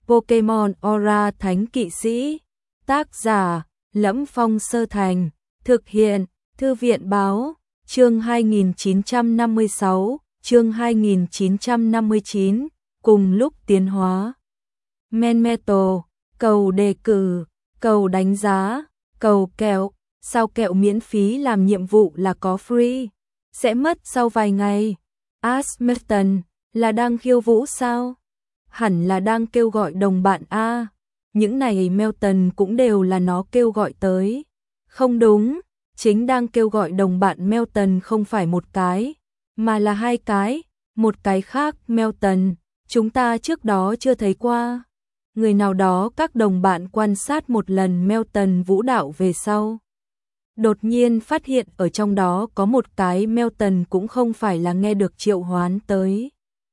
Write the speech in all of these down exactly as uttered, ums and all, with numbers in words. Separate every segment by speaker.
Speaker 1: Pokemon Aura Thánh Kỵ Sĩ. Tác giả: Lẫm Phong Sơ Thành. Thực hiện: Thư viện Báo. Chương hai nghìn chín trăm năm mươi sáu, chương hai nghìn chín trăm năm mươi chín, cùng lúc tiến hóa. Manmetal, cầu đề cử, cầu đánh giá, cầu kẹo, sao kẹo miễn phí làm nhiệm vụ là có free, sẽ mất sau vài ngày. Ash Melton, là đang khiêu vũ sao? Hẳn là đang kêu gọi đồng bạn a. Những này Melton cũng đều là nó kêu gọi tới. Không đúng, chính đang kêu gọi đồng bạn Melton không phải một cái, mà là hai cái, một cái khác Melton, chúng ta trước đó chưa thấy qua. Người nào đó các đồng bạn quan sát một lần Melton vũ đạo về sau. Đột nhiên phát hiện ở trong đó có một cái Melton cũng không phải là nghe được triệu hoán tới.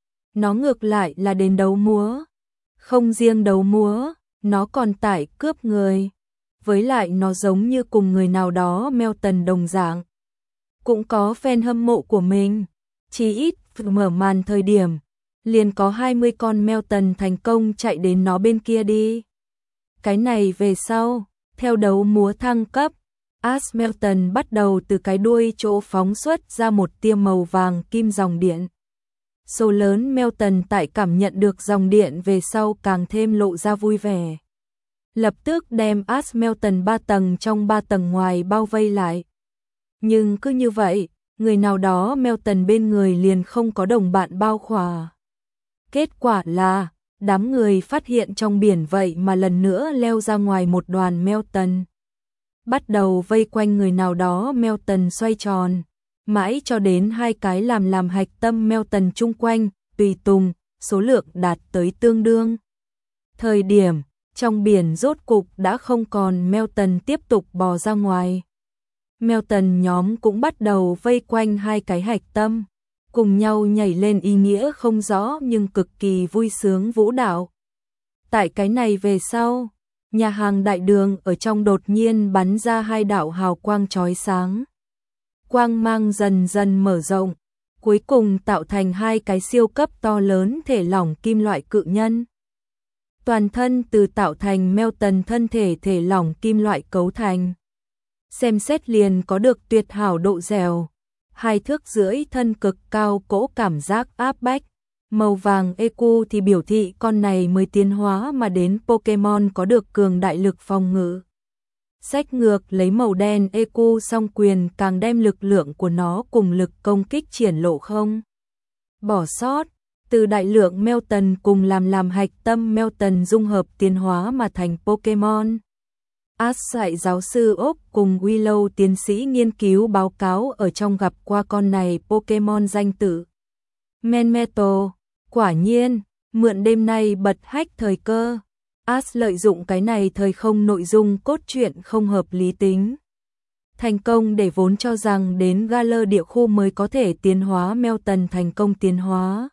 Speaker 1: Nó ngược lại là đến đấu múa. Không riêng đấu múa, nó còn tải cướp người. Với lại nó giống như cùng người nào đó Melton đồng dạng. Cũng có fan hâm mộ của mình. Chỉ ít mở màn thời điểm, liền có hai mươi con Melton thành công chạy đến nó bên kia đi. Cái này về sau, theo đấu múa thăng cấp, Ash Melton bắt đầu từ cái đuôi chỗ phóng xuất ra một tia màu vàng kim dòng điện. Số lớn Melton tại cảm nhận được dòng điện về sau càng thêm lộ ra vui vẻ. Lập tức đem Ash Melton ba tầng trong ba tầng ngoài bao vây lại. Nhưng cứ như vậy, người nào đó Melton bên người liền không có đồng bạn bao khỏa. Kết quả là, đám người phát hiện trong biển vậy mà lần nữa leo ra ngoài một đoàn Melton. Bắt đầu vây quanh người nào đó Melton xoay tròn, mãi cho đến hai cái làm làm hạch tâm Melton chung quanh, tùy tùng, số lượng đạt tới tương đương. Thời điểm, trong biển rốt cục đã không còn Melton tiếp tục bò ra ngoài. Melton nhóm cũng bắt đầu vây quanh hai cái hạch tâm, cùng nhau nhảy lên ý nghĩa không rõ nhưng cực kỳ vui sướng vũ đạo. Tại cái này về sau, nhà hàng đại đường ở trong đột nhiên bắn ra hai đạo hào quang chói sáng. Quang mang dần dần mở rộng, cuối cùng tạo thành hai cái siêu cấp to lớn thể lỏng kim loại cự nhân. Toàn thân từ tạo thành Melton thân thể thể lỏng kim loại cấu thành. Xem xét liền có được tuyệt hảo độ dẻo. Hai thước rưỡi thân cực cao cỗ cảm giác áp bách. Màu vàng e quy thì biểu thị con này mới tiến hóa mà đến Pokemon có được cường đại lực phòng ngự. Sách ngược lấy màu đen e quy song quyền càng đem lực lượng của nó cùng lực công kích triển lộ không bỏ sót. Từ đại lượng Melton cùng làm làm hạch tâm Melton dung hợp tiến hóa mà thành Pokemon. Ash dạy giáo sư Oak cùng Willow tiến sĩ nghiên cứu báo cáo ở trong gặp qua con này Pokemon danh tự Manmetal. Quả nhiên, mượn đêm nay bật hách thời cơ, Ash lợi dụng cái này thời không nội dung cốt truyện không hợp lý tính. Thành công để vốn cho rằng đến Galar địa khu mới có thể tiến hóa Melton thành công tiến hóa.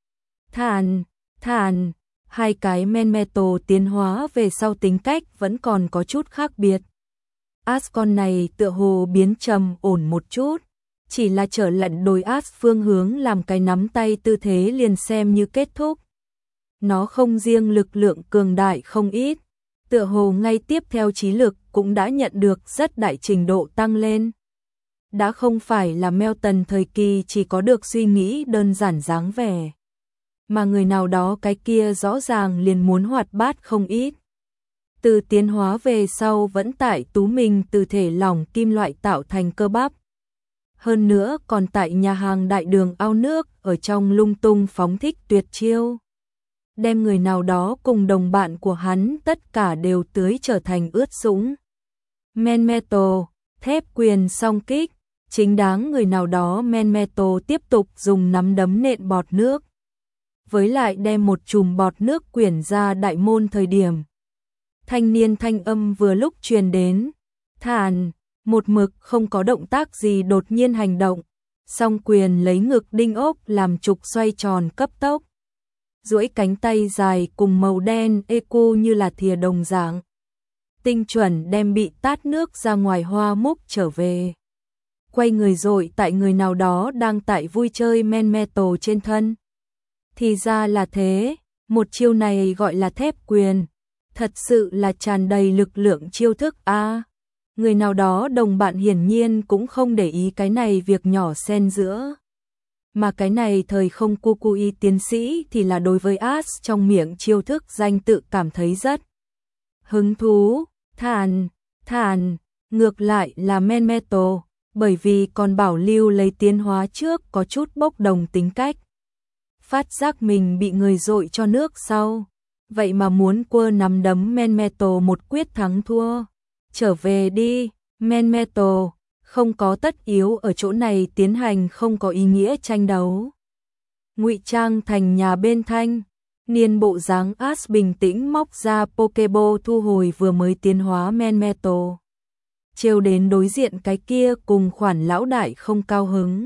Speaker 1: Thản, thản, hai cái Manmetal tiến hóa về sau tính cách vẫn còn có chút khác biệt. Ash con này tựa hồ biến trầm ổn một chút, chỉ là trở lận đồi Ash phương hướng làm cái nắm tay tư thế liền xem như kết thúc. Nó không riêng lực lượng cường đại không ít, tựa hồ ngay tiếp theo trí lực cũng đã nhận được rất đại trình độ tăng lên. Đã không phải là Melton thời kỳ chỉ có được suy nghĩ đơn giản dáng vẻ, mà người nào đó cái kia rõ ràng liền muốn hoạt bát không ít. Từ tiến hóa về sau vẫn tại tú mình từ thể lỏng kim loại tạo thành cơ bắp. Hơn nữa còn tại nhà hàng đại đường ao nước ở trong lung tung phóng thích tuyệt chiêu. Đem người nào đó cùng đồng bạn của hắn tất cả đều tưới trở thành ướt sũng. Manmetal, thép quyền song kích, chính đáng người nào đó Manmetal tiếp tục dùng nắm đấm nện bọt nước. Với lại đem một chùm bọt nước quyển ra đại môn thời điểm. Thanh niên thanh âm vừa lúc truyền đến, thản, một mực không có động tác gì đột nhiên hành động, song quyền lấy ngực đinh ốc làm trục xoay tròn cấp tốc. Duỗi cánh tay dài cùng màu đen e quy như là thìa đồng dạng. Tinh chuẩn đem bị tát nước ra ngoài hoa múc trở về. Quay người rồi tại người nào đó đang tại vui chơi Manmetal trên thân. Thì ra là thế, Một chiêu này gọi là thép quyền, thật sự là tràn đầy lực lượng chiêu thức a. À, người nào đó đồng bạn hiển nhiên cũng không để ý cái này việc nhỏ xen giữa. Mà cái này thời không Kukui tiến sĩ thì là đối với As trong miệng chiêu thức danh tự cảm thấy rất hứng thú, thản, thản, ngược lại là Menmeto, bởi vì còn bảo lưu lấy tiến hóa trước có chút bốc đồng tính cách. Phát giác mình bị người dội cho nước sau, vậy mà muốn quơ nắm đấm Menmeto một quyết thắng thua. Trở về đi, Menmeto, không có tất yếu ở chỗ này tiến hành không có ý nghĩa tranh đấu. Ngụy trang thành nhà bên thanh, niên bộ dáng As bình tĩnh móc ra Pokeball thu hồi vừa mới tiến hóa Menmeto. Trêu đến đối diện cái kia cùng khoản lão đại không cao hứng.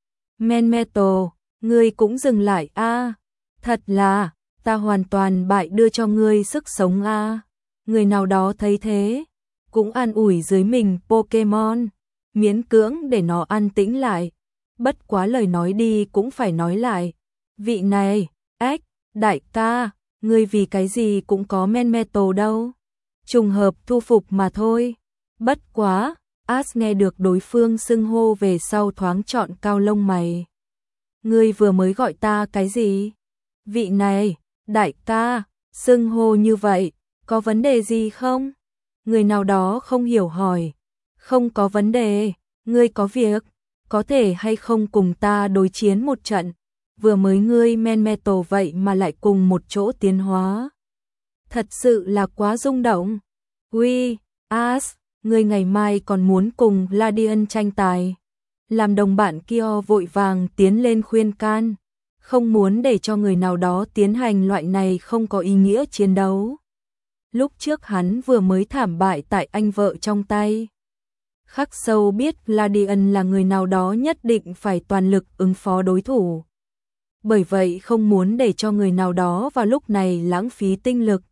Speaker 1: Menmeto, ngươi cũng dừng lại a, à, thật là, ta hoàn toàn bại đưa cho ngươi sức sống a. À. Người nào đó thấy thế, cũng an ủi dưới mình Pokemon, miễn cưỡng để nó an tĩnh lại. Bất quá lời nói đi cũng phải nói lại. Vị này, ếch, đại ca, ngươi vì cái gì cũng có Menmeto đâu. Trùng hợp thu phục mà thôi. Bất quá, As nghe được đối phương xưng hô về sau thoáng trọn cao lông mày. Ngươi vừa mới gọi ta cái gì? Vị này, đại ca, xưng hô như vậy, có vấn đề gì không? Người nào đó không hiểu hỏi. Không có vấn đề, ngươi có việc, có thể hay không cùng ta đối chiến một trận? Vừa mới ngươi Menmeto vậy mà lại cùng một chỗ tiến hóa. Thật sự là quá rung động. Uy, As, ngươi ngày mai còn muốn cùng Ladian tranh tài. Làm đồng bạn kia vội vàng tiến lên khuyên can, không muốn để cho người nào đó tiến hành loại này không có ý nghĩa chiến đấu. Lúc trước hắn vừa mới thảm bại tại anh vợ trong tay. Khắc sâu biết Ladian là người nào đó nhất định phải toàn lực ứng phó đối thủ. Bởi vậy không muốn để cho người nào đó vào lúc này lãng phí tinh lực.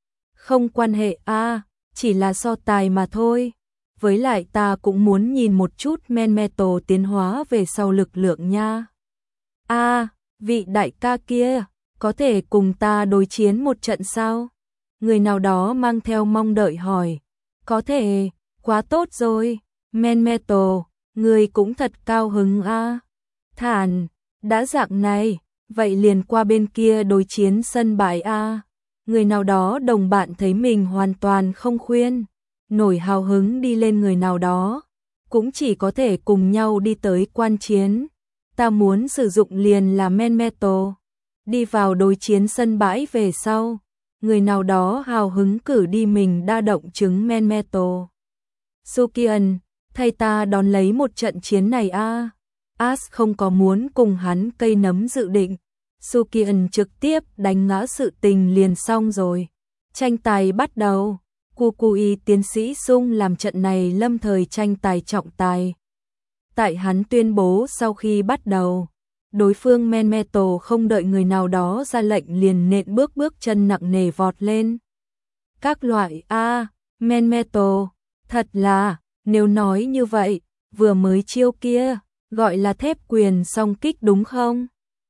Speaker 1: Không quan hệ a, à, chỉ là so tài mà thôi. Với lại ta cũng muốn nhìn một chút Menmeto tiến hóa về sau lực lượng nha. A, à, vị đại ca kia, có thể cùng ta đối chiến một trận sao? Người nào đó mang theo mong đợi hỏi. Có thể, quá tốt rồi. Menmeto, người cũng thật cao hứng a. À. Thản, đã dạng này, vậy liền qua bên kia đối chiến sân bãi a. À. Người nào đó đồng bạn thấy mình hoàn toàn không khuyên nổi hào hứng đi lên người nào đó, cũng chỉ có thể cùng nhau đi tới quan chiến. Ta muốn sử dụng liền là Menmeto. Đi vào đối chiến sân bãi về sau, người nào đó hào hứng cử đi mình đa động chứng Menmeto. Sukian, thay ta đón lấy một trận chiến này a. À. As không có muốn cùng hắn cây nấm dự định. Sukian trực tiếp đánh ngã sự tình liền xong rồi. Tranh tài bắt đầu. Kukui tiến sĩ Sung làm trận này lâm thời tranh tài trọng tài. Tại hắn tuyên bố sau khi bắt đầu, đối phương Menmeto không đợi người nào đó ra lệnh liền nện bước bước chân nặng nề vọt lên. Các loại a, à, Menmeto, thật là, nếu nói như vậy, vừa mới chiêu kia, gọi là thép quyền song kích đúng không?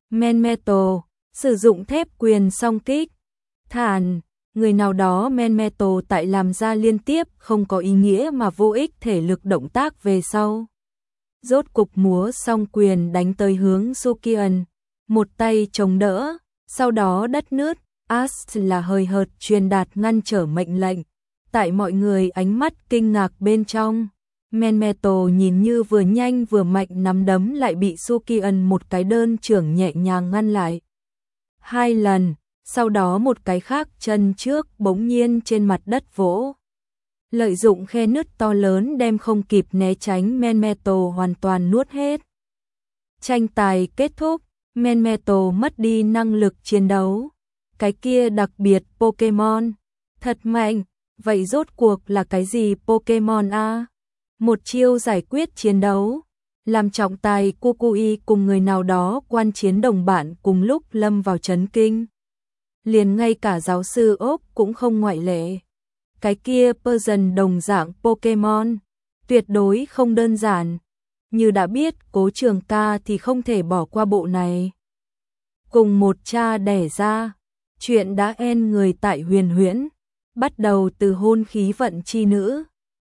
Speaker 1: Menmeto, sử dụng thép quyền song kích. Thản, người nào đó Menmeto tại làm ra liên tiếp không có ý nghĩa mà vô ích thể lực động tác về sau. Rốt cục múa song quyền đánh tới hướng Sukian, một tay chống đỡ, sau đó đất nứt, As là hơi hợt truyền đạt ngăn trở mệnh lệnh. Tại mọi người ánh mắt kinh ngạc bên trong, Menmeto nhìn như vừa nhanh vừa mạnh nắm đấm lại bị Sukian một cái đơn trưởng nhẹ nhàng ngăn lại. Hai lần, sau đó một cái khác chân trước bỗng nhiên trên mặt đất vỗ. Lợi dụng khe nứt to lớn đem không kịp né tránh Menmeto hoàn toàn nuốt hết. Tranh tài kết thúc, Menmeto mất đi năng lực chiến đấu. Cái kia đặc biệt Pokemon, thật mạnh, vậy rốt cuộc là cái gì Pokemon a? Một chiêu giải quyết chiến đấu, làm trọng tài Kukui cùng người nào đó quan chiến đồng bạn cùng lúc lâm vào chấn kinh. Liền ngay cả giáo sư ốc cũng không ngoại lệ. Cái kia Persian đồng dạng Pokemon, tuyệt đối không đơn giản. Như đã biết Cố Trường Ca thì không thể bỏ qua bộ này. Cùng một cha đẻ ra, Chuyện đã en người tại huyền huyễn, bắt đầu từ hôn khí vận chi nữ,